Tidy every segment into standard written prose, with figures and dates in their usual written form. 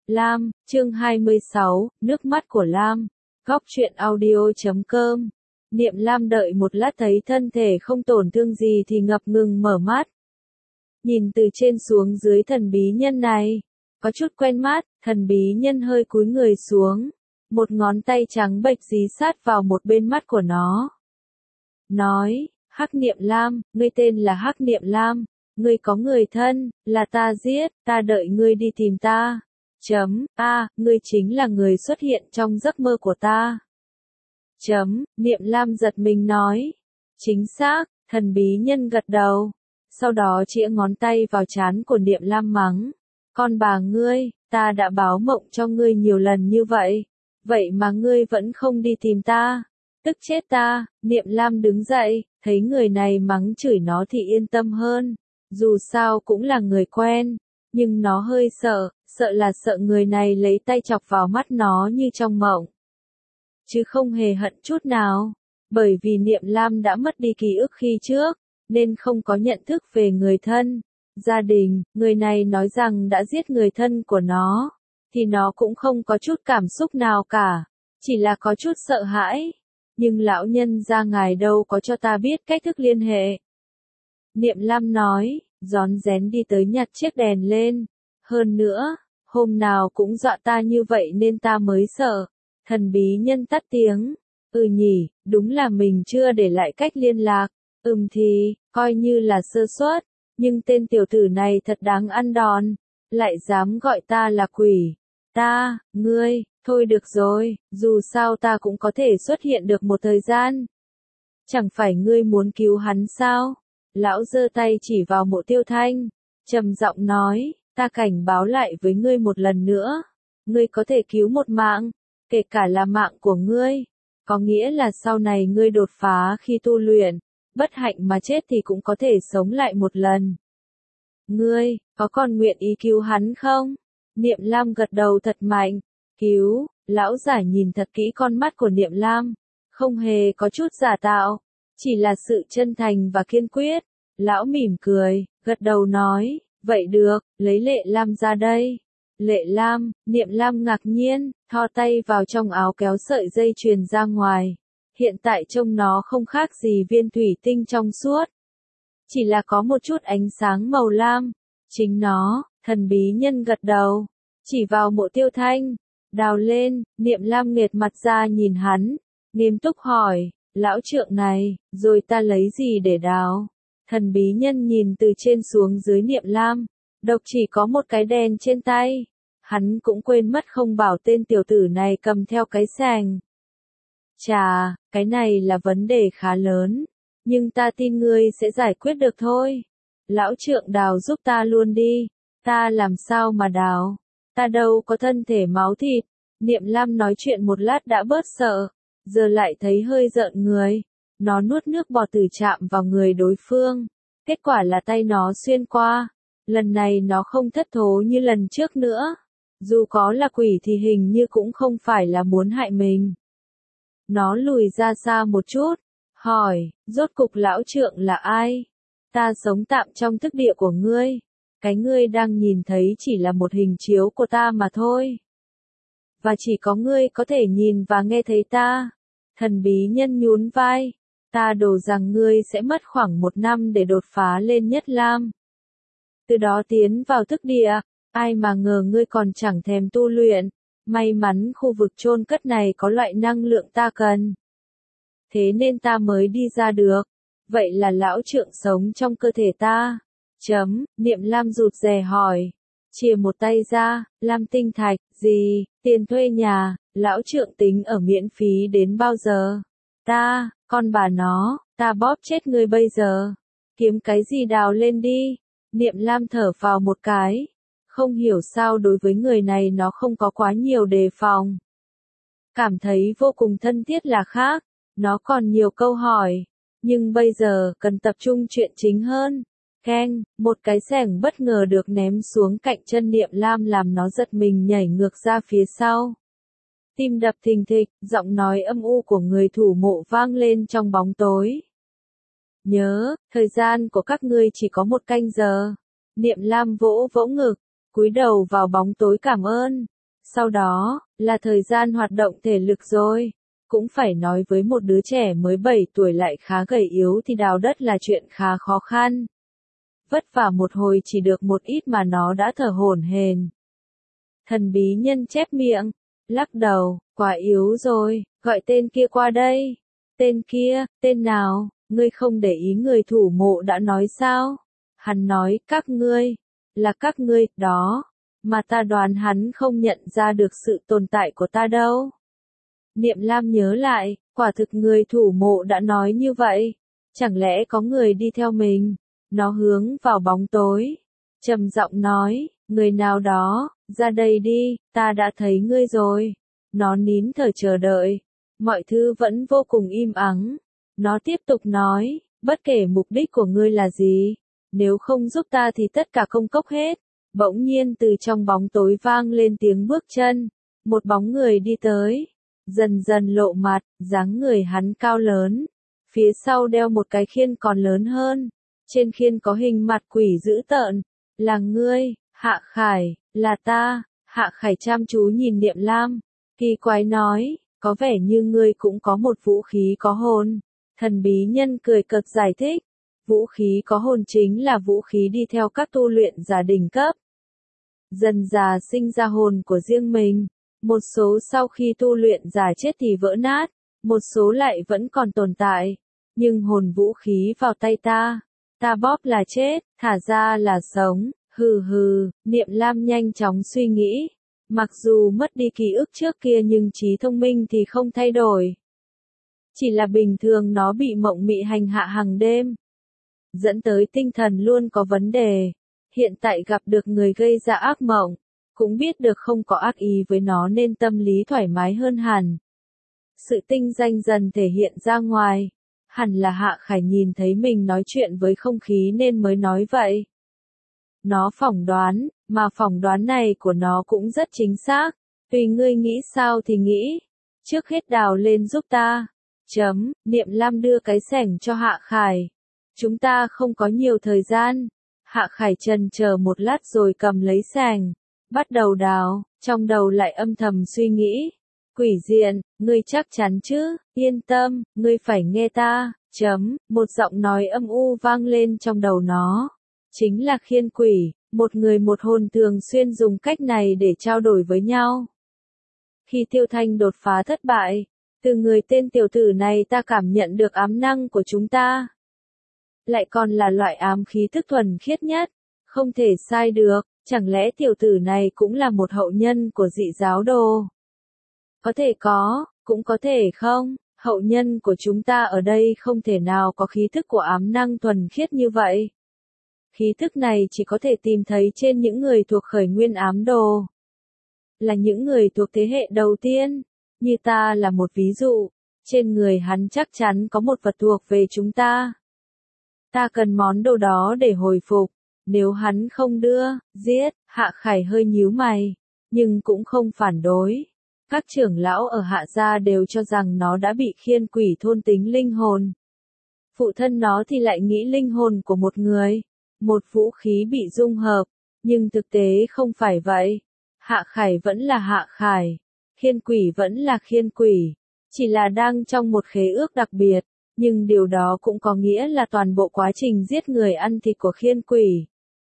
Lam, chương 26, nước mắt của Lam. Góc truyện audio.com. Niệm Lam đợi một lát thấy thân thể không tổn thương gì thì ngập ngừng mở mắt. Nhìn từ trên xuống dưới thần bí nhân này, có chút quen mắt, thần bí nhân hơi cúi người xuống, một ngón tay trắng bệch dí sát vào một bên mắt của nó. Nói, Hắc Niệm Lam, ngươi tên là Hắc Niệm Lam, ngươi có người thân, là ta giết, ta đợi ngươi đi tìm ta. Ngươi chính là người xuất hiện trong giấc mơ của ta. Niệm Lam giật mình nói. Chính xác, thần bí nhân gật đầu. Sau đó chĩa ngón tay vào trán của Niệm Lam mắng. Con bà ngươi, ta đã báo mộng cho ngươi nhiều lần như vậy. Vậy mà ngươi vẫn không đi tìm ta. Tức chết ta, Niệm Lam đứng dậy, thấy người này mắng chửi nó thì yên tâm hơn. Dù sao cũng là người quen, nhưng nó hơi sợ là sợ người này lấy tay chọc vào mắt nó như trong mộng. Chứ không hề hận chút nào, bởi vì Niệm Lam đã mất đi ký ức khi trước, nên không có nhận thức về người thân, gia đình. Người này nói rằng đã giết người thân của nó, thì nó cũng không có chút cảm xúc nào cả, chỉ là có chút sợ hãi. Nhưng lão nhân gia ngài đâu có cho ta biết cách thức liên hệ. Niệm Lam nói, rón rén đi tới nhặt chiếc đèn lên. Hơn nữa, hôm nào cũng dọa ta như vậy nên ta mới sợ. Thần bí nhân tắt tiếng. Nhỉ, đúng là mình chưa để lại cách liên lạc. Thì, coi như là sơ suất, nhưng tên tiểu tử này thật đáng ăn đòn. Lại dám gọi ta là quỷ. Ngươi, thôi được rồi, dù sao ta cũng có thể xuất hiện được một thời gian. Chẳng phải ngươi muốn cứu hắn sao? Lão giơ tay chỉ vào Mộ Tiêu Thanh, trầm giọng nói, ta cảnh báo lại với ngươi một lần nữa. Ngươi có thể cứu một mạng, kể cả là mạng của ngươi. Có nghĩa là sau này ngươi đột phá khi tu luyện, bất hạnh mà chết thì cũng có thể sống lại một lần. Ngươi, có còn nguyện ý cứu hắn không? Niệm Lam gật đầu thật mạnh. Cứu, lão giả nhìn thật kỹ con mắt của Niệm Lam, không hề có chút giả tạo, chỉ là sự chân thành và kiên quyết. Lão mỉm cười, gật đầu nói, vậy được, lấy Lệ Lam ra đây. Lệ Lam, Niệm Lam ngạc nhiên, thò tay vào trong áo kéo sợi dây chuyền ra ngoài. Hiện tại trông nó không khác gì viên thủy tinh trong suốt, chỉ là có một chút ánh sáng màu lam. Chính nó, thần bí nhân gật đầu, chỉ vào Mộ Tiêu Thanh, đào lên. Niệm Lam nghệt mặt ra nhìn hắn, nghiêm túc hỏi, lão trượng này, rồi ta lấy gì để đào? Thần bí nhân nhìn từ trên xuống dưới Niệm Lam, độc chỉ có một cái đèn trên tay. Hắn cũng quên mất không bảo tên tiểu tử này cầm theo cái xàng. Chà, cái này là vấn đề khá lớn, nhưng ta tin ngươi sẽ giải quyết được thôi. Lão trượng đào giúp ta luôn đi. Ta làm sao mà đào? Ta đâu có thân thể máu thịt. Niệm Lam nói chuyện một lát đã bớt sợ, giờ lại thấy hơi rợn người. Nó nuốt nước bọt từ chạm vào người đối phương, kết quả là tay nó xuyên qua. Lần này nó không thất thố như lần trước nữa. Dù có là quỷ thì hình như cũng không phải là muốn hại mình. Nó lùi ra xa một chút, hỏi, rốt cục lão trượng là ai? Ta sống tạm trong thức địa của ngươi. Cái ngươi đang nhìn thấy chỉ là một hình chiếu của ta mà thôi. Và chỉ có ngươi có thể nhìn và nghe thấy ta. Thần bí nhân nhún vai. Ta đổ rằng ngươi sẽ mất khoảng 1 năm để đột phá lên Nhất Lam. Từ đó tiến vào thức địa. Ai mà ngờ ngươi còn chẳng thèm tu luyện. May mắn khu vực chôn cất này có loại năng lượng ta cần. Thế nên ta mới đi ra được. Vậy là lão trượng sống trong cơ thể ta. Niệm Lam rụt rè hỏi. Chìa một tay ra, Lam tinh thạch, gì, tiền thuê nhà, lão trượng tính ở miễn phí đến bao giờ? Con bà nó, ta bóp chết ngươi bây giờ. Kiếm cái gì đào lên đi. Niệm Lam thở vào một cái. Không hiểu sao đối với người này nó không có quá nhiều đề phòng. Cảm thấy vô cùng thân thiết là khác. Nó còn nhiều câu hỏi. Nhưng bây giờ cần tập trung chuyện chính hơn. Keng, một cái xẻng bất ngờ được ném xuống cạnh chân Niệm Lam làm nó giật mình nhảy ngược ra phía sau. Tim đập thình thịch, giọng nói âm u của người thủ mộ vang lên trong bóng tối. Nhớ, thời gian của các ngươi chỉ có 1 canh giờ. Niệm Lam vỗ vỗ ngực, cúi đầu vào bóng tối cảm ơn. Sau đó, là thời gian hoạt động thể lực rồi. Cũng phải nói với một đứa trẻ mới 7 tuổi lại khá gầy yếu thì đào đất là chuyện khá khó khăn. Vất vả một hồi chỉ được một ít mà nó đã thở hổn hển. Thần bí nhân chép miệng, lắc đầu, quá yếu rồi, gọi tên kia qua đây. Tên kia, tên nào, ngươi không để ý người thủ mộ đã nói sao? Hắn nói, các ngươi, là các ngươi, đó, mà ta đoán hắn không nhận ra được sự tồn tại của ta đâu. Niệm Lam nhớ lại, quả thực người thủ mộ đã nói như vậy. Chẳng lẽ có người đi theo mình? Nó hướng vào bóng tối. Trầm giọng nói, người nào đó, ra đây đi, ta đã thấy ngươi rồi. Nó nín thở chờ đợi. Mọi thứ vẫn vô cùng im ắng. Nó tiếp tục nói, bất kể mục đích của ngươi là gì, nếu không giúp ta thì tất cả công cốc hết. Bỗng nhiên từ trong bóng tối vang lên tiếng bước chân. Một bóng người đi tới. Dần dần lộ mặt, dáng người hắn cao lớn. Phía sau đeo một cái khiên còn lớn hơn. Trên khiên có hình mặt quỷ dữ tợn. Là ngươi, Hạ Khải, là ta. Hạ Khải chăm chú nhìn Niệm Lam. Kỳ quái nói, có vẻ như ngươi cũng có một vũ khí có hồn. Thần bí nhân cười cợt giải thích. Vũ khí có hồn chính là vũ khí đi theo các tu luyện giả đỉnh cấp. Dần già sinh ra hồn của riêng mình. Một số sau khi tu luyện giả chết thì vỡ nát, một số lại vẫn còn tồn tại. Nhưng hồn vũ khí vào tay ta bóp là chết, thả ra là sống, hừ hừ, Niệm Lam nhanh chóng suy nghĩ. Mặc dù mất đi ký ức trước kia nhưng trí thông minh thì không thay đổi. Chỉ là bình thường nó bị mộng mị hành hạ hàng đêm. Dẫn tới tinh thần luôn có vấn đề. Hiện tại gặp được người gây ra ác mộng. Cũng biết được không có ác ý với nó nên tâm lý thoải mái hơn hẳn. Sự tinh danh dần thể hiện ra ngoài. Hẳn là Hạ Khải nhìn thấy mình nói chuyện với không khí nên mới nói vậy. Nó phỏng đoán, mà phỏng đoán này của nó cũng rất chính xác. Tùy ngươi nghĩ sao thì nghĩ. Trước hết đào lên giúp ta. Niệm Lam đưa cái xẻng cho Hạ Khải. Chúng ta không có nhiều thời gian. Hạ Khải chần chờ một lát rồi cầm lấy xẻng. Bắt đầu đào, trong đầu lại âm thầm suy nghĩ. Quỷ diện, ngươi chắc chắn chứ, yên tâm, ngươi phải nghe ta. Một giọng nói âm u vang lên trong đầu nó. Chính là khiên quỷ, một người một hồn thường xuyên dùng cách này để trao đổi với nhau. Khi Tiêu Thanh đột phá thất bại, từ người tên tiểu tử này ta cảm nhận được ám năng của chúng ta. Lại còn là loại ám khí thức thuần khiết nhất, không thể sai được. Chẳng lẽ tiểu tử này cũng là một hậu nhân của dị giáo đồ? Có thể có, cũng có thể không. Hậu nhân của chúng ta ở đây không thể nào có khí thức của ám năng thuần khiết như vậy. Khí thức này chỉ có thể tìm thấy trên những người thuộc khởi nguyên ám đồ. Là những người thuộc thế hệ đầu tiên. Như ta là một ví dụ. Trên người hắn chắc chắn có một vật thuộc về chúng ta. Ta cần món đồ đó để hồi phục. Nếu hắn không đưa, giết, Hạ Khải hơi nhíu mày, nhưng cũng không phản đối. Các trưởng lão ở Hạ gia đều cho rằng nó đã bị khiên quỷ thôn tính linh hồn. Phụ thân nó thì lại nghĩ linh hồn của một người, một vũ khí bị dung hợp, nhưng thực tế không phải vậy. Hạ Khải vẫn là Hạ Khải, khiên quỷ vẫn là khiên quỷ, chỉ là đang trong một khế ước đặc biệt, nhưng điều đó cũng có nghĩa là toàn bộ quá trình giết người ăn thịt của khiên quỷ.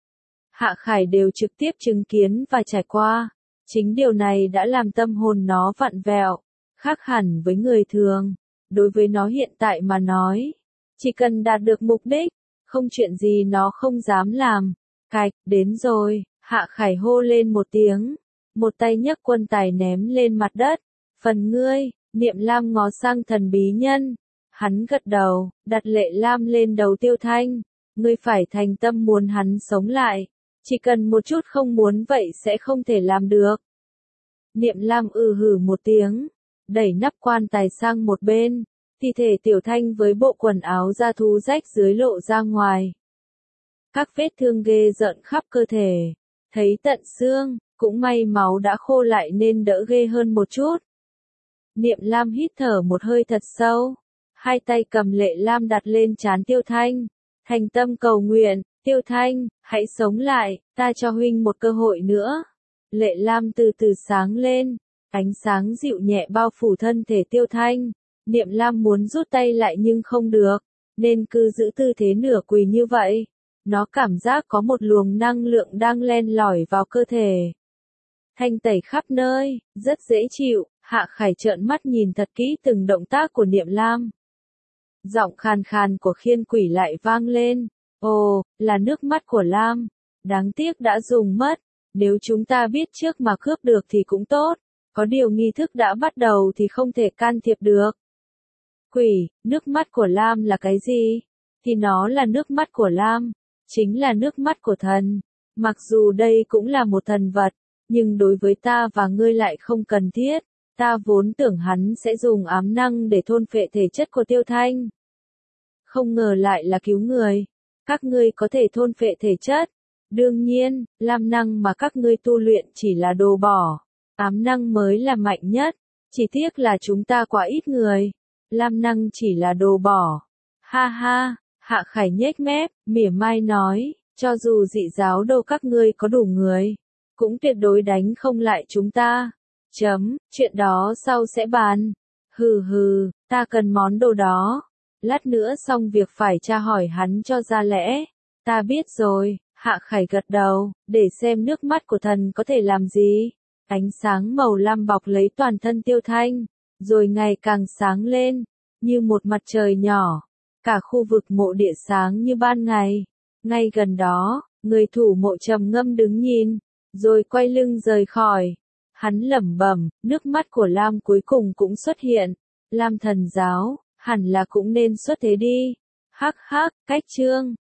Hạ Khải đều trực tiếp chứng kiến và trải qua. Chính điều này đã làm tâm hồn nó vặn vẹo, khác hẳn với người thường. Đối với nó hiện tại mà nói, chỉ cần đạt được mục đích, không chuyện gì nó không dám làm. Cạch, đến rồi, Hạ Khải hô lên một tiếng, một tay nhấc quân tài ném lên mặt đất. Phần ngươi, Niệm Lam ngó sang thần bí nhân. Hắn gật đầu, đặt lệ lam lên đầu Tiêu Thanh. Ngươi phải thành tâm muốn hắn sống lại. Chỉ cần một chút không muốn vậy sẽ không thể làm được. Niệm Lam hử một tiếng, đẩy nắp quan tài sang một bên, thi thể Tiểu Thanh với bộ quần áo da thú rách dưới lộ ra ngoài. Các vết thương ghê rợn khắp cơ thể, thấy tận xương, cũng may máu đã khô lại nên đỡ ghê hơn một chút. Niệm Lam hít thở một hơi thật sâu, hai tay cầm lệ lam đặt lên trán Tiêu Thanh, thành tâm cầu nguyện. Tiêu Thanh, hãy sống lại, ta cho huynh một cơ hội nữa. Lệ lam từ từ sáng lên, ánh sáng dịu nhẹ bao phủ thân thể Tiêu Thanh. Niệm lam muốn rút tay lại nhưng không được, nên cứ giữ tư thế nửa quỳ như vậy. Nó cảm giác có một luồng năng lượng đang len lỏi vào cơ thể. Thanh tẩy khắp nơi, rất dễ chịu. Hạ Khải trợn mắt nhìn thật kỹ từng động tác của Niệm Lam. Giọng khàn khàn của Khiên Quỷ lại vang lên. Ồ, là nước mắt của Lam. Đáng tiếc đã dùng mất. Nếu chúng ta biết trước mà cướp được thì cũng tốt. Có điều nghi thức đã bắt đầu thì không thể can thiệp được. Quỷ, nước mắt của Lam là cái gì? Thì nó là nước mắt của Lam. Chính là nước mắt của thần. Mặc dù đây cũng là một thần vật, nhưng đối với ta và ngươi lại không cần thiết. Ta vốn tưởng hắn sẽ dùng ám năng để thôn phệ thể chất của Tiêu Thanh. Không ngờ lại là cứu người. Các ngươi có thể thôn phệ thể chất. Đương nhiên, lam năng mà các ngươi tu luyện chỉ là đồ bỏ. Ám năng mới là mạnh nhất. Chỉ tiếc là chúng ta quá ít người. Lam năng chỉ là đồ bỏ. Ha ha, Hạ Khải nhếch mép, mỉa mai nói, cho dù dị giáo đâu các ngươi có đủ người, cũng tuyệt đối đánh không lại chúng ta. Chuyện đó sau sẽ bàn. Hừ hừ, ta cần món đồ đó. Lát nữa xong việc phải tra hỏi hắn cho ra lẽ. Ta biết rồi, Hạ Khải gật đầu, để xem nước mắt của thần có thể làm gì. Ánh sáng màu lam bọc lấy toàn thân Tiêu Thanh, rồi ngày càng sáng lên, như một mặt trời nhỏ. Cả khu vực mộ địa sáng như ban ngày. Ngay gần đó, người thủ mộ trầm ngâm đứng nhìn, rồi quay lưng rời khỏi. Hắn lẩm bẩm, nước mắt của Lam cuối cùng cũng xuất hiện. Lam thần giáo, hẳn là cũng nên xuất thế đi. Hắc hắc, cách chương.